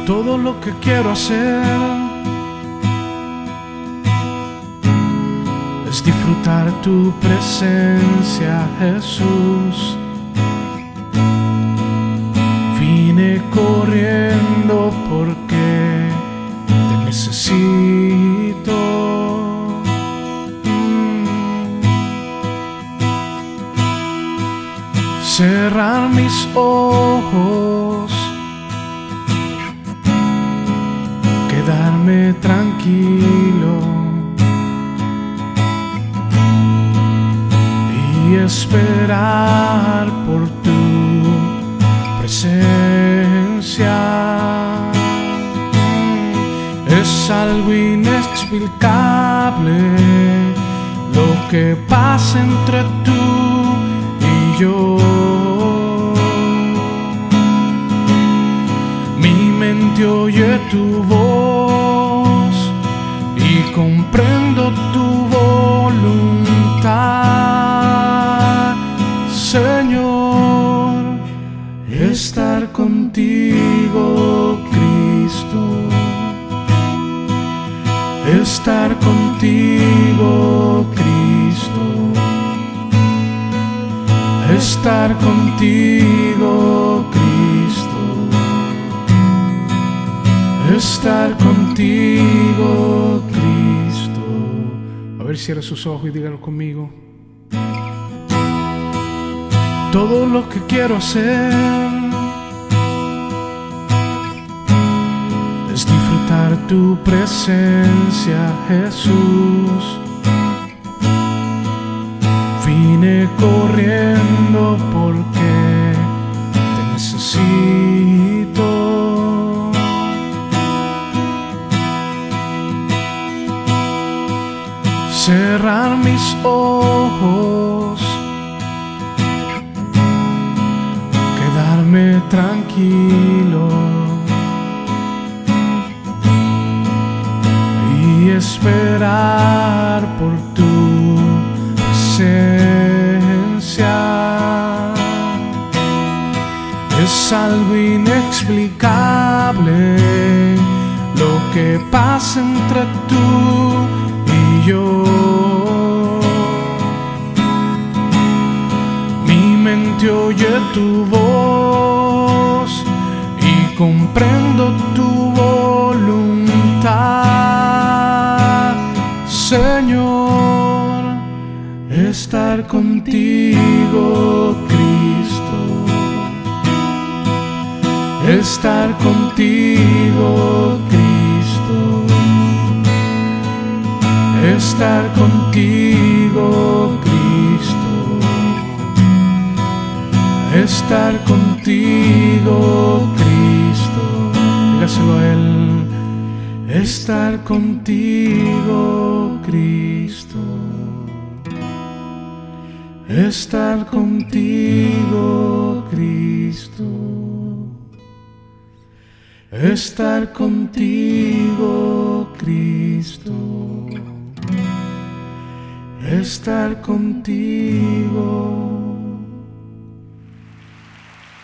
Todo lo que quiero hacer es disfrutar tu presencia, Jesús. Vine corriendo porque te necesito. Cerrar mis ojos, quedarme tranquilo y esperar por tu presencia. Es algo inexplicable lo que pasa entre tú y yo. Mi mente oye tu voz y comprendo tu voluntad, Señor. Estar contigo, Cristo. Estar contigo, Cristo. Estar contigo, Cristo. Estar contigo, Cristo. A ver, cierra sus ojos y dígalo conmigo. Todo lo que quiero hacer es disfrutar tu presencia, Jesús. Vine corriendo porque te necesito. Cerrar mis ojos, quedarme tranquilo y esperar por tu presencia. Es algo inexplicable lo que pasa entre tú y yo. Mi mente oye tu voz y comprendo tu voluntad, Señor. Estar contigo, Cristo. Estar contigo, Cristo. Estar contigo, Cristo. Estar contigo, Cristo. Dígaselo a Él. Estar contigo, Cristo. Estar contigo, Cristo. Estar contigo, Cristo. Estar contigo.